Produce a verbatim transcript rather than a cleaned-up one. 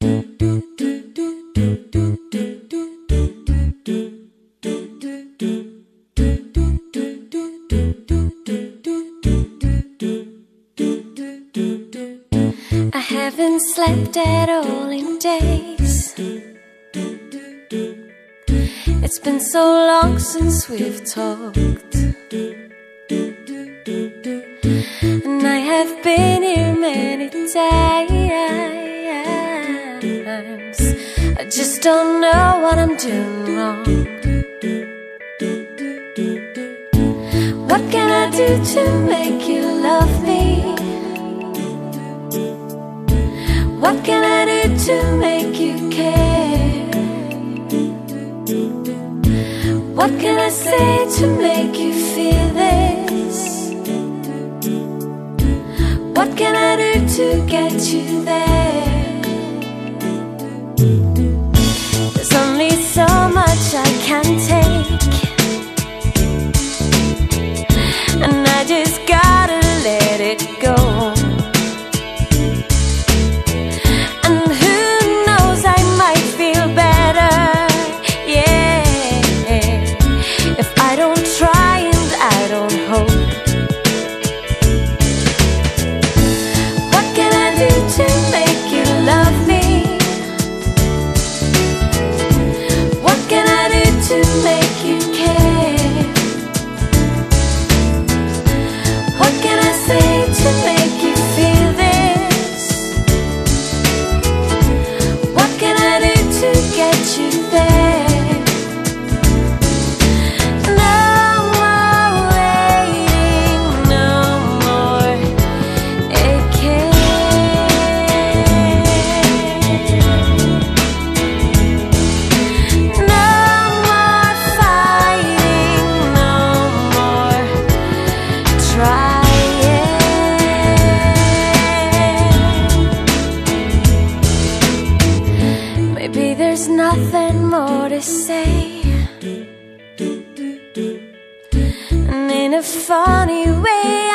I haven't slept at all in days. It's been so long since we've talked, and I have been here many times. I just don't know what I'm doing wrong. What can I do to make you love me? What can I do to make you care? What can I say to make you feel this? What can I do to get you there? There's only so much I can take, and I just gotta let it go. Maybe there's nothing more to say, and in a funny way